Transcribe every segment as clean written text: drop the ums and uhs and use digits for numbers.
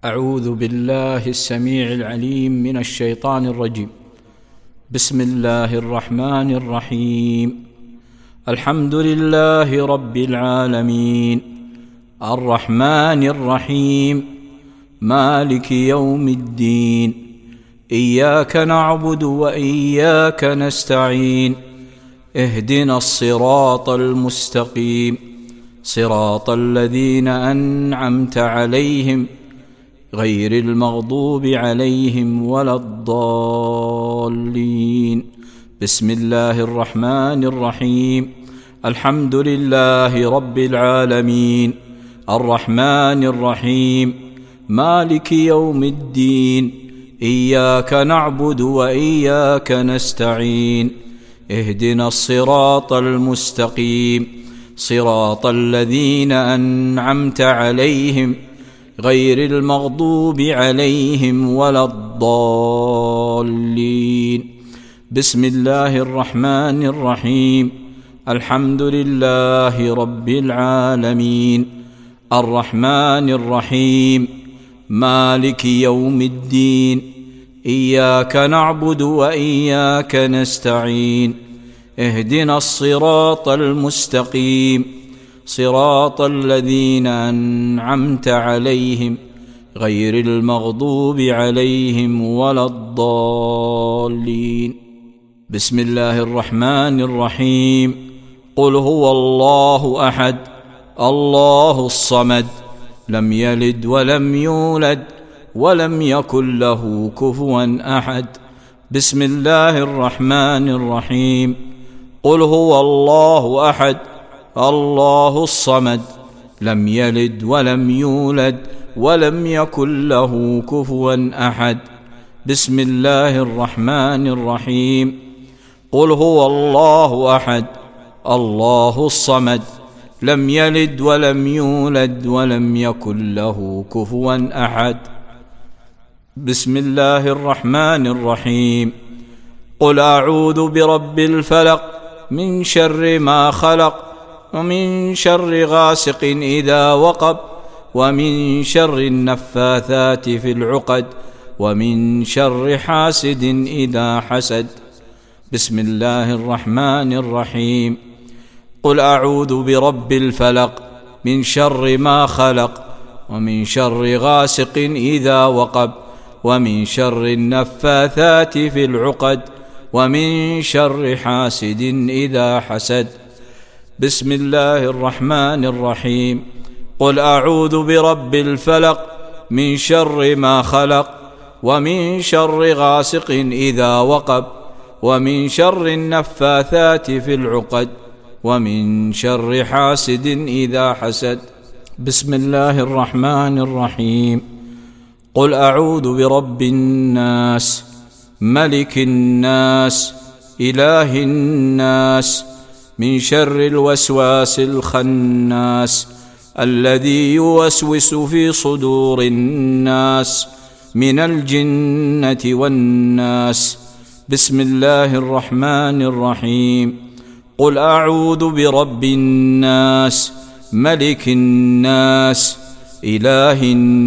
أعوذ بالله السميع العليم من الشيطان الرجيم. بسم الله الرحمن الرحيم. الحمد لله رب العالمين الرحمن الرحيم مالك يوم الدين. إياك نعبد وإياك نستعين. اهدنا الصراط المستقيم صراط الذين أنعمت عليهم غير المغضوب عليهم ولا الضالين. بسم الله الرحمن الرحيم. الحمد لله رب العالمين الرحمن الرحيم مالك يوم الدين. إياك نعبد وإياك نستعين. اهدنا الصراط المستقيم صراط الذين أنعمت عليهم غير المغضوب عليهم ولا الضالين. بسم الله الرحمن الرحيم. الحمد لله رب العالمين الرحمن الرحيم مالك يوم الدين. إياك نعبد وإياك نستعين. اهدنا الصراط المستقيم صراط الذين أنعمت عليهم غير المغضوب عليهم ولا الضالين. بسم الله الرحمن الرحيم. قل هو الله أحد الله الصمد لم يلد ولم يولد ولم يكن له كفوا أحد. بسم الله الرحمن الرحيم. قل هو الله أحد الله الصمد لم يلد ولم يولد ولم يكن له كفوا أحد. بسم الله الرحمن الرحيم. قل هو الله أحد الله الصمد لم يلد ولم يولد ولم يكن له كفوا أحد. بسم الله الرحمن الرحيم. قل أعوذ برب الفلق من شر ما خلق ومن شر غاسق إذا وقب ومن شر النفاثات في العقد ومن شر حاسد إذا حسد. بسم الله الرحمن الرحيم. قل أعوذ برب الفلق من شر ما خلق ومن شر غاسق إذا وقب ومن شر النفاثات في العقد ومن شر حاسد إذا حسد. بسم الله الرحمن الرحيم. قل أعوذ برب الفلق من شر ما خلق ومن شر غاسق إذا وقب ومن شر النفاثات في العقد ومن شر حاسد إذا حسد. بسم الله الرحمن الرحيم. قل أعوذ برب الناس ملك الناس إله الناس من شر الوسواس الخناس الذي يوسوس في صدور الناس من الجنة والناس. بسم الله الرحمن الرحيم. قل أعوذ برب الناس ملك الناس إله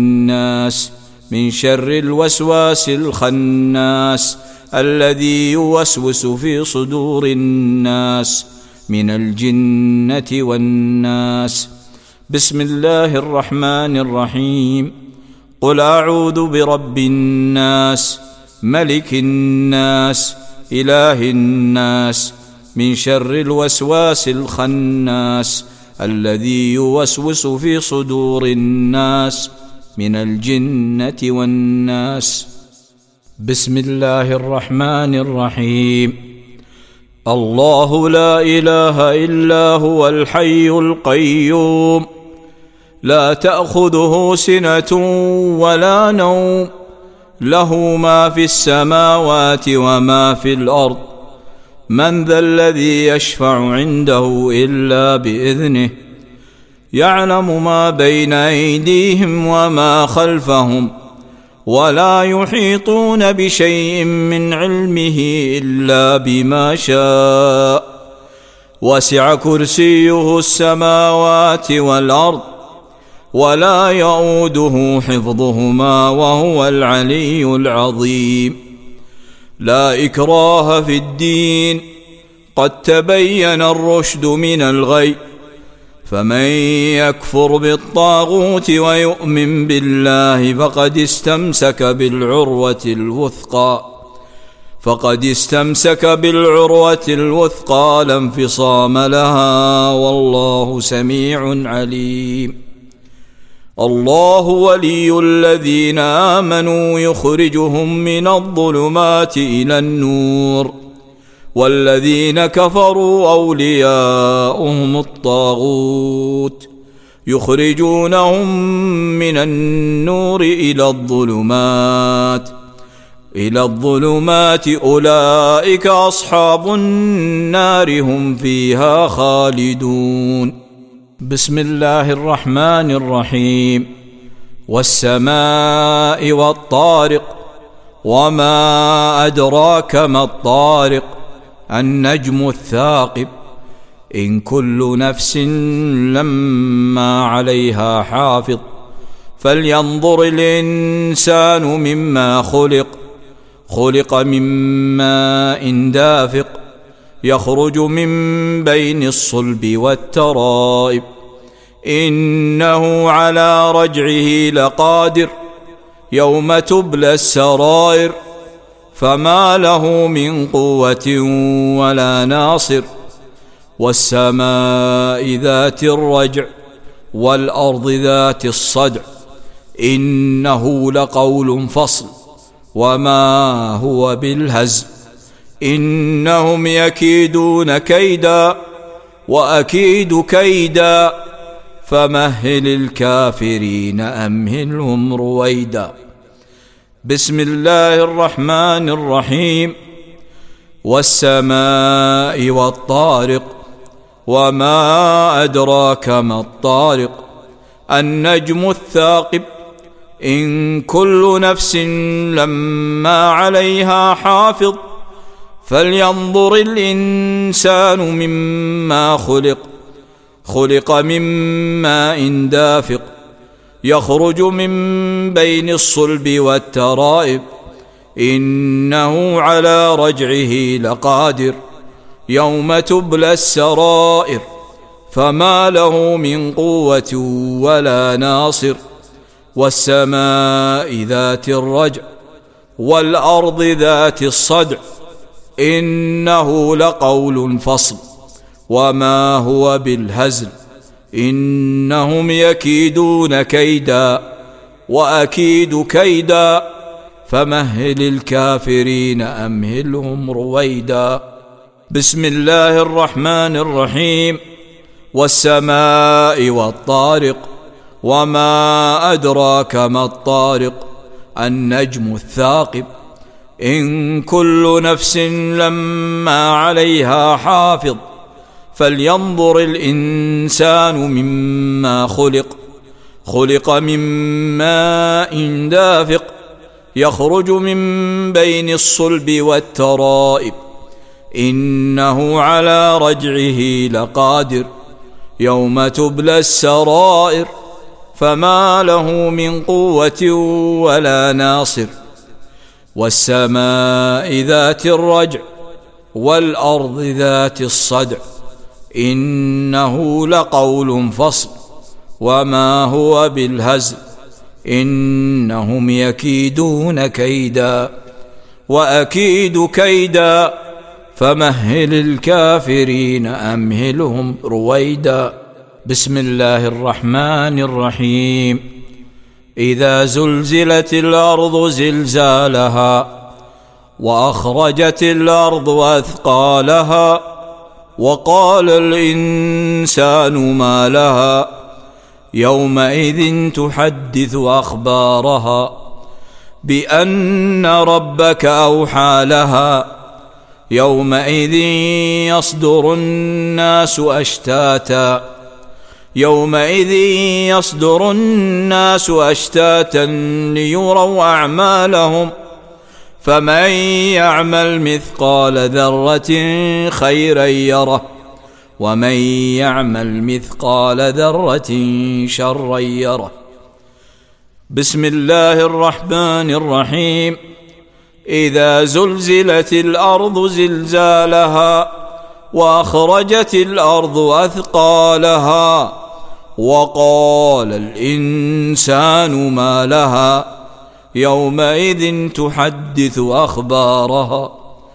الناس من شر الوسواس الخناس الذي يوسوس في صدور الناس من الجنة والناس. بسم الله الرحمن الرحيم. قل أعوذ برب الناس ملك الناس إله الناس من شر الوسواس الخناس الذي يوسوس في صدور الناس من الجنة والناس. بسم الله الرحمن الرحيم. الله لا إله إلا هو الحي القيوم لا تأخذه سنة ولا نوم له ما في السماوات وما في الأرض. من ذا الذي يشفع عنده إلا بإذنه يعلم ما بين أيديهم وما خلفهم ولا يحيطون بشيء من علمه إلا بما شاء. وسع كرسيه السماوات والأرض ولا يؤوده حفظهما وهو العلي العظيم. لا إكراه في الدين، قد تبين الرشد من الغي، فمن يكفر بالطاغوت ويؤمن بالله فقد استمسك بالعروة الوثقى لا انفصام لها، والله سميع عليم. الله ولي الذين آمنوا يخرجهم من الظلمات إلى النور، والذين كفروا أولياؤهم الطاغوت يخرجونهم من النور إلى الظلمات أولئك أصحاب النار هم فيها خالدون. بسم الله الرحمن الرحيم. والسماء والطارق، وما أدراك ما الطارق، النجم الثاقب، إن كل نفس لما عليها حافظ، فلينظر الإنسان مما خلق من ماء دافق، يخرج من بين الصلب والترائب، إنه على رجعه لقادر، يوم تبلى السرائر، فما له من قوة ولا ناصر. والسماء ذات الرجع، والأرض ذات الصدع، إنه لقول فصل، وما هو بالهزل، إنهم يكيدون كيدا وأكيد كيدا، فمهل الكافرين أمهلهم رويدا. بسم الله الرحمن الرحيم. والسماء والطارق، وما أدراك ما الطارق، النجم الثاقب، إن كل نفس لما عليها حافظ، فلينظر الإنسان مما خلق من ماء دافق، يخرج من بين الصلب والترائب، إنه على رجعه لقادر، يوم تبلى السرائر، فما له من قوة ولا ناصر. والسماء ذات الرجع، والأرض ذات الصدع، إنه لقول فصل، وما هو بالهزل، إنهم يكيدون كيدا وأكيد كيدا، فمهل الكافرين أمهلهم رويدا. بسم الله الرحمن الرحيم. والسماء والطارق، وما أدراك ما الطارق، النجم الثاقب، إن كل نفس لما عليها حافظ، فلينظر الإنسان مما خلق من ماء دافق، يخرج من بين الصلب والترائب، إنه على رجعه لقادر، يوم تبلى السرائر، فما له من قوة ولا ناصر. والسماء ذات الرجع، والأرض ذات الصدع، إنه لقول فصل، وما هو بالهزل، إنهم يكيدون كيدا وأكيد كيدا، فمهل الكافرين أمهلهم رويدا. بسم الله الرحمن الرحيم. إذا زلزلت الأرض زلزالها، وأخرجت الأرض أثقالها، وقال الإنسان ما لها، يومئذ تحدث أخبارها بأن ربك أوحى لها، يومئذ يصدر الناس أشتاتا ليروا أعمالهم، فمن يعمل مثقال ذرة خيرا يره، ومن يعمل مثقال ذرة شرا يره. بسم الله الرحمن الرحيم. إذا زلزلت الأرض زلزالها وأخرجت الأرض أثقالها وقال الإنسان ما لها يومئذ تحدث أخبارها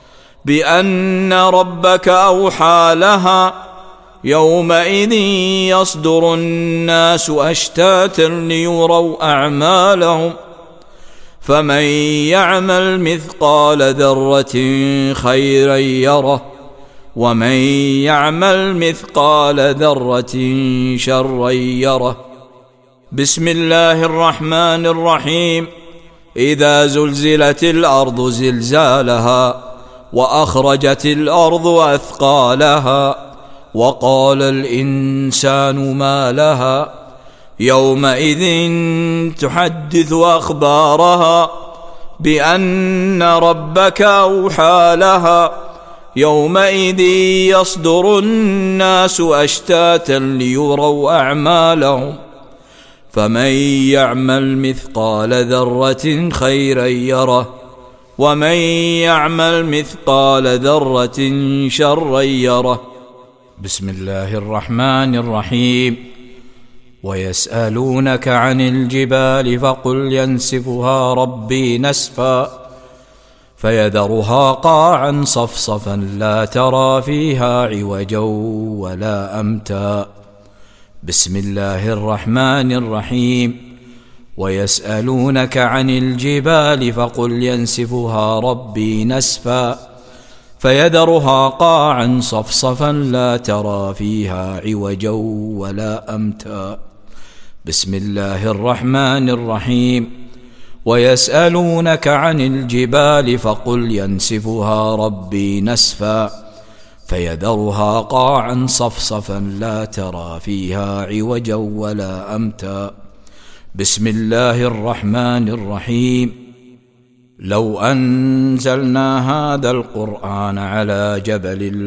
بأن ربك أوحى لها يومئذ يصدر الناس أشتاتا ليروا أعمالهم فمن يعمل مثقال ذرة خيرا يره ومن يعمل مثقال ذرة شرا يره. بسم الله الرحمن الرحيم. إذا زلزلت الأرض زلزالها وأخرجت الأرض أثقالها وقال الإنسان ما لها يومئذ تحدث أخبارها بأن ربك أوحى لها يومئذ يصدر الناس أشتاتا ليروا أعمالهم فمن يعمل مثقال ذرة خيرا يره ومن يعمل مثقال ذرة شرا يره. بسم الله الرحمن الرحيم. ويسألونك عن الجبال فقل ينسفها ربي نسفا فيذرها قاعا صفصفا لا ترى فيها عوجا ولا أمتا. بسم الله الرحمن الرحيم. ويسألونك عن الجبال فقل ينسفها ربي نسفا فيذرها قاعا صفصفا لا ترى فيها عوجا ولا أمتا. بسم الله الرحمن الرحيم. ويسألونك عن الجبال فقل ينسفها ربي نسفا فيذرها قاعا صفصفا لا ترى فيها عوجا ولا أمتا. بسم الله الرحمن الرحيم. لو أنزلنا هذا القرآن على جبل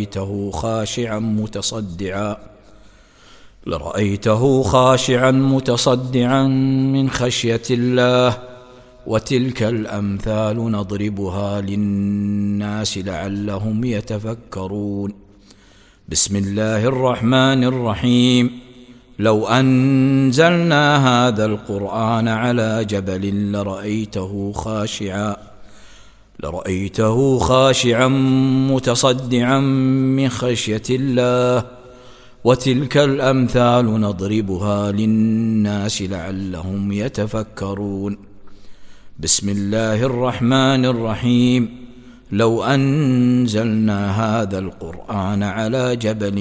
لرأيته خاشعا متصدعا من خشية الله وتلك الأمثال نضربها للناس لعلهم يتفكرون. بسم الله الرحمن الرحيم. لو أنزلنا هذا القرآن على جبل لرأيته خاشعا متصدعا من خشية الله وتلك الأمثال نضربها للناس لعلهم يتفكرون. بسم الله الرحمن الرحيم. لو أنزلنا هذا القرآن على جبل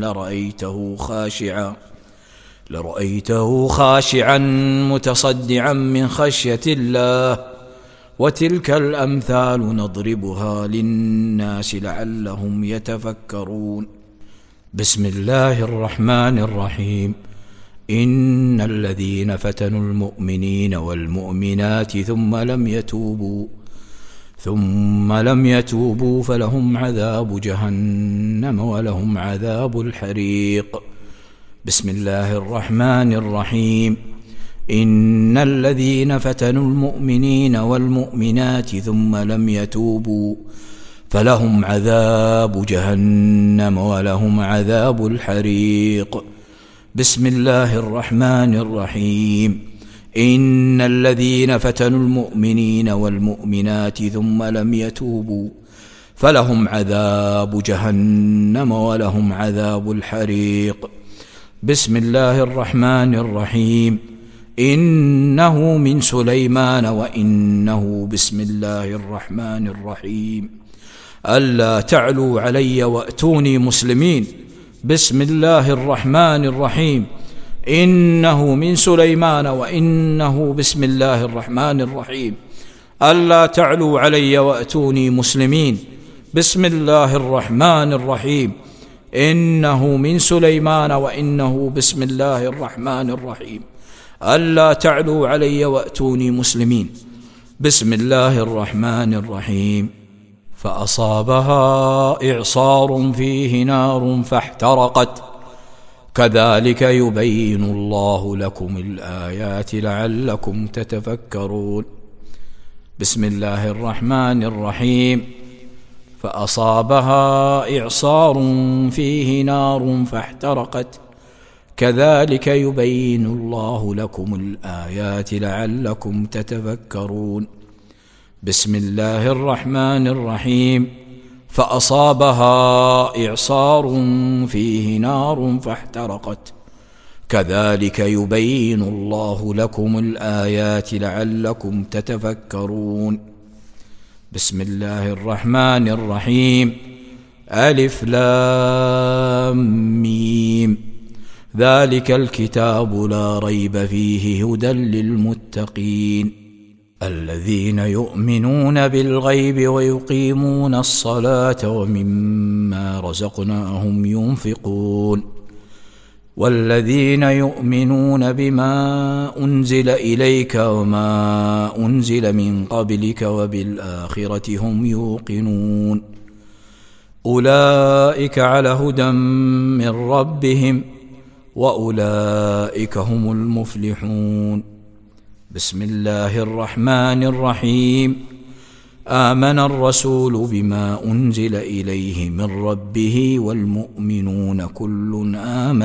لرأيته خاشعا متصدعا من خشية الله وتلك الأمثال نضربها للناس لعلهم يتفكرون. بسم الله الرحمن الرحيم. إن الذين فتنوا المؤمنين والمؤمنات ثم لم يتوبوا فلهم عذاب جهنم ولهم عذاب الحريق. بسم الله الرحمن الرحيم. إن الذين فتنوا المؤمنين والمؤمنات ثم لم يتوبوا فلهم عذاب جهنم ولهم عذاب الحريق. بسم الله الرحمن الرحيم. إن الذين فتنوا المؤمنين والمؤمنات ثم لم يتوبوا فلهم عذاب جهنم ولهم عذاب الحريق. بسم الله الرحمن الرحيم. إنه من سليمان وإنه بسم الله الرحمن الرحيم. ألا تعلوا علي وأتوني مسلمين. بسم الله الرحمن الرحيم. إنه من سليمان وإنه بسم الله الرحمن الرحيم. ألا تعلوا علي وأتوني مسلمين. بسم الله الرحمن الرحيم. إنه من سليمان وإنه بسم الله الرحمن الرحيم. ألا تعلوا علي وأتوني مسلمين. بسم الله الرحمن الرحيم. فأصابها إعصار فيه نار فاحترقت كذلك يبين الله لكم الآيات لعلكم تتفكرون. بسم الله الرحمن الرحيم. فأصابها إعصار فيه نار فاحترقت كذلك يبين الله لكم الآيات لعلكم تتفكرون. بسم الله الرحمن الرحيم. فأصابها إعصار فيه نار فاحترقت كذلك يبين الله لكم الآيات لعلكم تتفكرون. بسم الله الرحمن الرحيم. ألف لام ميم. ذلك الكتاب لا ريب فيه هدى للمتقين الذين يؤمنون بالغيب ويقيمون الصلاة ومما رزقناهم ينفقون والذين يؤمنون بما أنزل إليك وما أنزل من قبلك وبالآخرة هم يوقنون أولئك على هدى من ربهم وأولئك هم المفلحون. بسم الله الرحمن الرحيم. آمن الرسول بما أنزل إليه من ربه والمؤمنون كل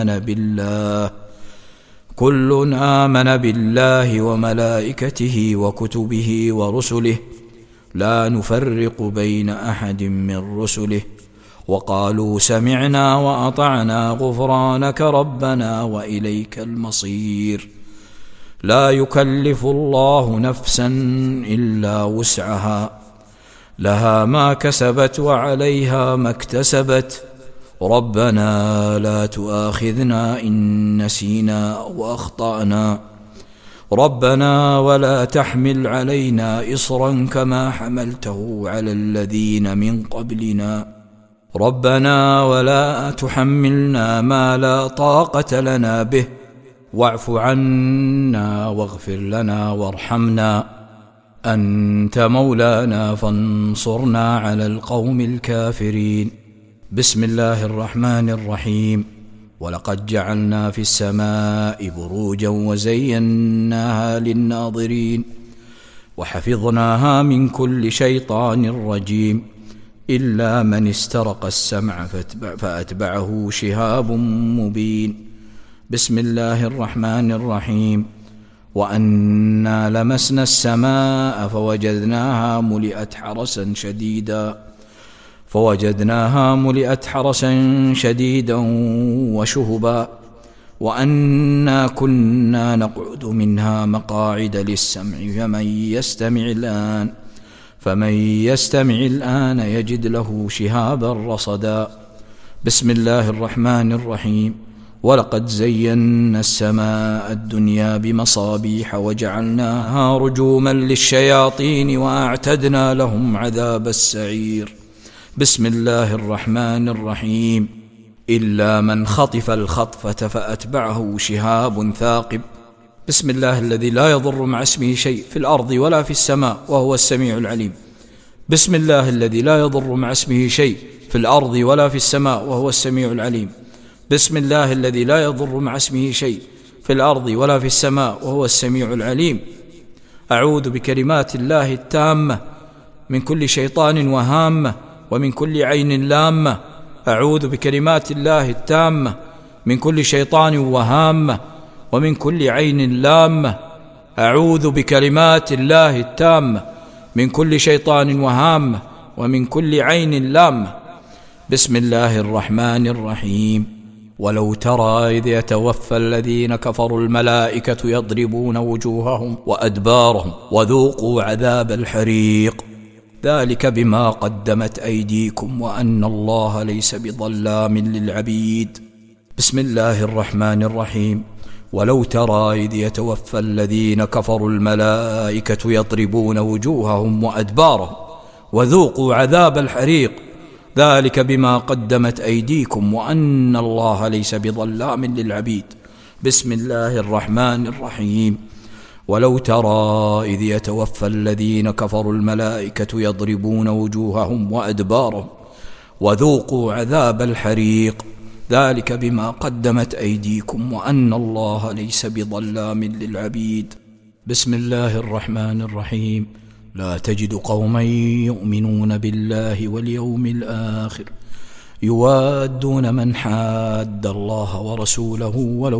آمن بالله وملائكته وكتبه ورسله لا نفرق بين أحد من رسله وقالوا سمعنا وأطعنا غفرانك ربنا وإليك المصير. لا يكلف الله نفسا إلا وسعها لها ما كسبت وعليها ما اكتسبت ربنا لا تؤاخذنا إن نسينا أو أخطأنا ربنا ولا تحمل علينا إصرا كما حملته على الذين من قبلنا ربنا ولا تحملنا ما لا طاقة لنا به واعف عنا واغفر لنا وارحمنا أنت مولانا فانصرنا على القوم الكافرين. بسم الله الرحمن الرحيم. ولقد جعلنا في السماء بروجا وزيناها للناظرين وحفظناها من كل شيطان رجيم إلا من استرق السمع فأتبعه شهاب مبين. بسم الله الرحمن الرحيم. وأنا لمسنا السماء فوجدناها ملئت حرسا شديدا وشهبا وأنا كنا نقعد منها مقاعد للسمع فمن يستمع الآن يجد له شهابا رصدا. بسم الله الرحمن الرحيم. ولقد زينا السماء الدنيا بمصابيح وجعلناها رجوما للشياطين وأعتدنا لهم عذاب السعير. بسم الله الرحمن الرحيم. إلا من خطف الخطفة فأتبعه شهاب ثاقب. بسم الله الذي لا يضر مع اسمه شيء في الأرض ولا في السماء وهو السميع العليم. بسم الله الذي لا يضر مع اسمه شيء في الأرض ولا في السماء وهو السميع العليم. بسم الله الذي لا يضر مع اسمه شيء في الأرض ولا في السماء وهو السميع العليم. أعوذ بكلمات الله التامة من كل شيطان وهامة ومن كل عين لامة. أعوذ بكلمات الله التامة من كل شيطان وهامة ومن كل عين لامة. أعوذ بكلمات الله التامة من كل شيطان وهامة ومن كل عين لامة. بسم الله الرحمن الرحيم. ولو ترى إذ يتوفى الذين كفروا الملائكة يضربون وجوههم وأدبارهم وذوقوا عذاب الحريق ذلك بما قدمت أيديكم وأن الله ليس بظلام للعبيد. بسم الله الرحمن الرحيم. ولو ترى إذ يتوفى الذين كفروا الملائكة يضربون وجوههم وأدبارهم وذوقوا عذاب الحريق ذلك بما قدمت أيديكم وأن الله ليس بظلام للعبيد. بسم الله الرحمن الرحيم. ولو ترى إذ يتوفى الذين كفروا الملائكة يضربون وجوههم وأدبارهم وذوقوا عذاب الحريق ذلك بما قدمت أيديكم وأن الله ليس بظلام للعبيد. بسم الله الرحمن الرحيم. لا تجد قوما يؤمنون بالله واليوم الآخر يوادون من حاد الله ورسوله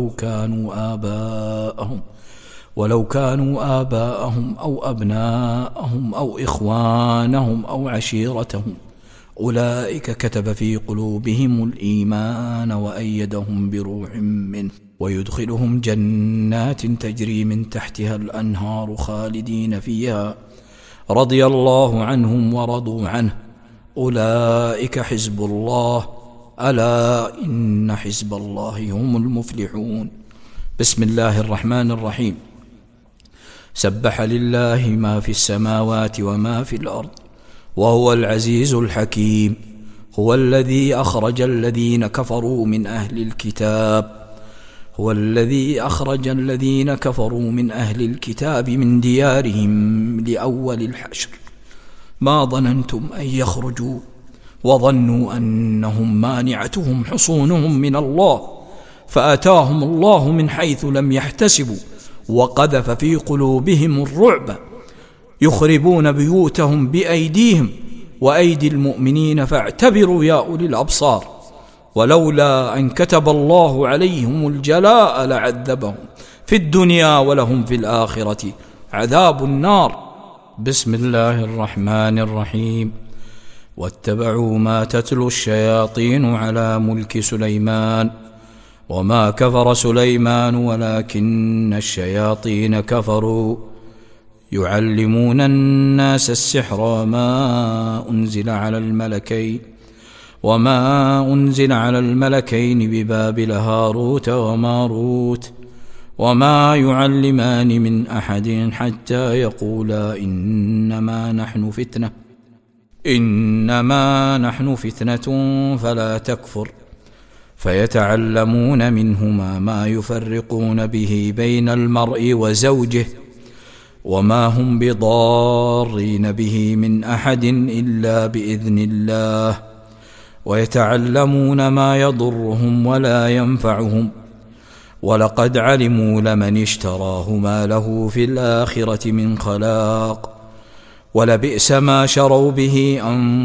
ولو كانوا آباءهم أو أبناءهم أو إخوانهم أو عشيرتهم أولئك كتب في قلوبهم الإيمان وأيدهم بروح منه ويدخلهم جنات تجري من تحتها الأنهار خالدين فيها رضي الله عنهم ورضوا عنه أولئك حزب الله ألا إن حزب الله هم المفلحون. بسم الله الرحمن الرحيم. سبح لله ما في السماوات وما في الأرض وهو العزيز الحكيم. هو الذي أخرج الذين كفروا من أهل الكتاب من ديارهم لأول الحشر ما ظننتم أن يخرجوا وظنوا أنهم مانعتهم حصونهم من الله فأتاهم الله من حيث لم يحتسبوا وقذف في قلوبهم الرعب يخربون بيوتهم بأيديهم وأيدي المؤمنين فاعتبروا يا أولي الأبصار ولولا أن كتب الله عليهم الجلاء لعذبهم في الدنيا ولهم في الآخرة عذاب النار. بسم الله الرحمن الرحيم. واتبعوا ما تتلو الشياطين على ملك سليمان وما كفر سليمان ولكن الشياطين كفروا يعلمون الناس السحر وما أنزل على الملكين ببابل هاروت وماروت وما يعلمان من أحد حتى يقولا إنما نحن فتنة فلا تكفر فيتعلمون منهما ما يفرقون به بين المرء وزوجه وما هم بضارين به من أحد إلا بإذن الله ويتعلمون ما يضرهم ولا ينفعهم ولقد علموا لمن اشتراه ما له في الآخرة من خلاق ولبئس ما شروا به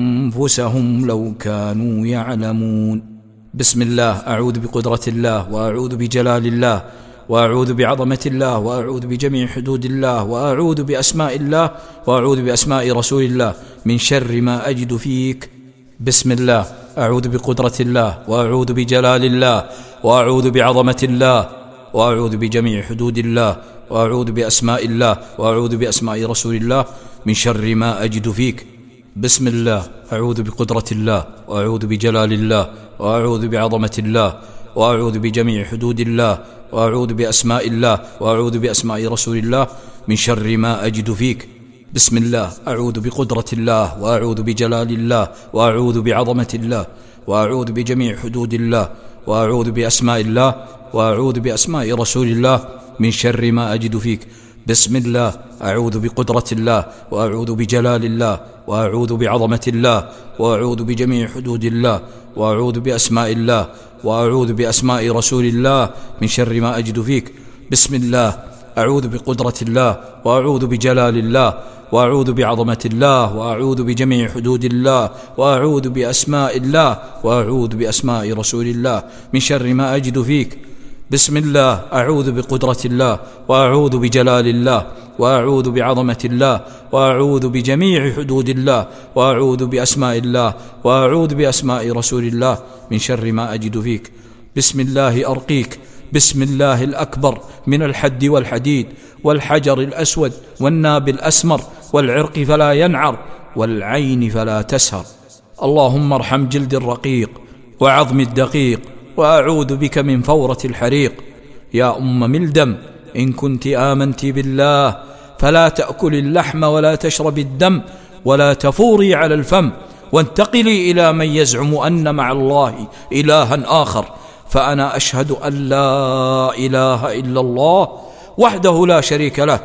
أنفسهم لو كانوا يعلمون. بسم الله. أعوذ بقدرة الله وأعوذ بجلال الله وأعوذ بعظمة الله وأعوذ بجميع حدود الله وأعوذ بأسماء الله وأعوذ بأسماء رسول الله من شر ما أجد فيك. بسم الله. أعوذ بقدرة الله وأعوذ بجلال الله وأعوذ بعظمة الله وأعوذ بجميع حدود الله وأعوذ بأسماء الله وأعوذ بأسماء رسول الله من شر ما أجد فيك. بسم الله. أعوذ بقدرة الله وأعوذ بجلال الله وأعوذ بعظمة الله وأعوذ بجميع حدود الله وأعوذ بأسماء الله وأعوذ بأسماء رسول الله من شر ما أجد فيك. بسم الله. أعوذ بقدرة الله وأعوذ بجلال الله وأعوذ بعظمة الله وأعوذ بجميع حدود الله وأعوذ بأسماء الله وأعوذ بأسماء رسول الله من شر ما أجد فيك. بسم الله. أعوذ بقدرة الله وأعوذ بجلال الله وأعوذ بعظمة الله وأعوذ بجميع حدود الله وأعوذ بأسماء الله وأعوذ بأسماء رسول الله من شر ما أجد فيك. بسم الله. أعوذ بقدرة الله وأعوذ بجلال الله وأعوذ بعظمة الله وأعوذ بجميع حدود الله وأعوذ بأسماء الله وأعوذ بأسماء رسول الله من شر ما أجد فيك. بسم الله. أعوذ بقدرة الله وأعوذ بجلال الله وأعوذ بعظمة الله وأعوذ بجميع حدود الله وأعوذ بأسماء الله وأعوذ بأسماء رسول الله من شر ما أجد فيك. بسم الله. أرقيك بسم الله الأكبر من الحد والحديد والحجر الأسود والناب الأسمر والعرق فلا ينعر والعين فلا تسهر. اللهم ارحم جلد الرقيق وعظم الدقيق وأعوذ بك من فورة الحريق. يا أم ملدم إن كنت آمنت بالله فلا تأكل اللحم ولا تشرب الدم ولا تفوري على الفم وانتقلي إلى من يزعم أن مع الله إلها آخر فأنا أشهد أن لا إله إلا الله وحده لا شريك له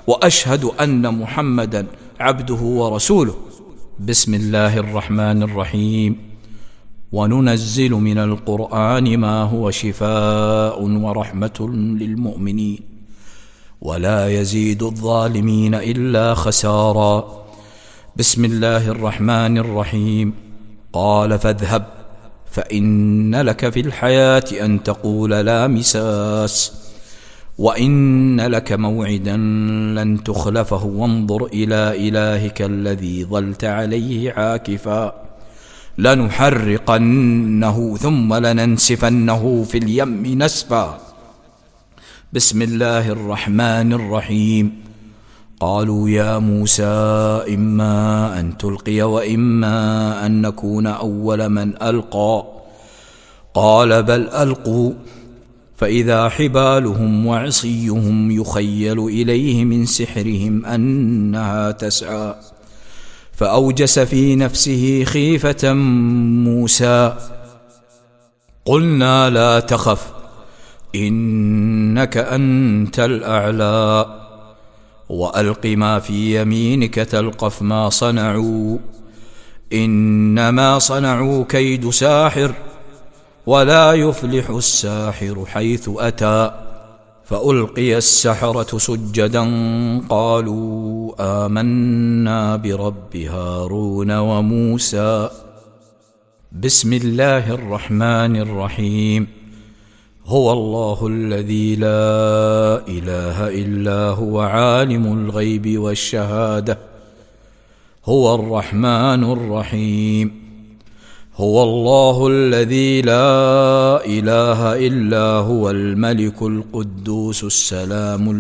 وأشهد أن محمدا عبده ورسوله. بسم الله الرحمن الرحيم. وننزل من القرآن ما هو شفاء ورحمة للمؤمنين ولا يزيد الظالمين إلا خسارا. بسم الله الرحمن الرحيم. قال فاذهب فإن لك في الحياة أن تقول لا مساس وإن لك موعدا لن تخلفه وانظر إلى إلهك الذي ظلت عليه عاكفا لنحرقنه ثم لننسفنه في اليم نسفا. بسم الله الرحمن الرحيم. قالوا يا موسى إما أن تلقي وإما أن نكون أول من ألقى قال بل ألقوا فإذا حبالهم وعصيهم يخيل إليه من سحرهم أنها تسعى فأوجس في نفسه خيفة موسى قلنا لا تخف إنك أنت الأعلى وألق ما في يمينك تلقف ما صنعوا إنما صنعوا كيد ساحر ولا يفلح الساحر حيث أتى. فألقي السحرة سجدا قالوا آمنا برب هارون وموسى. بسم الله الرحمن الرحيم. هو الله الذي لا إله إلا هو عالم الغيب والشهادة هو الرحمن الرحيم. هو الله الذي لا إله إلا هو الملك القدوس السلام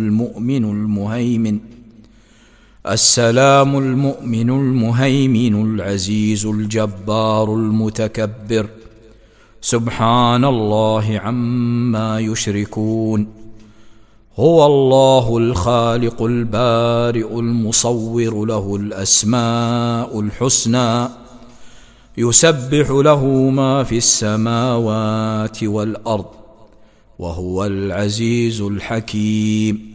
المؤمن المهيمن العزيز الجبار المتكبر سبحان الله عما يشركون. هو الله الخالق البارئ المصور له الأسماء الحسنى يسبح له ما في السماوات والأرض وهو العزيز الحكيم.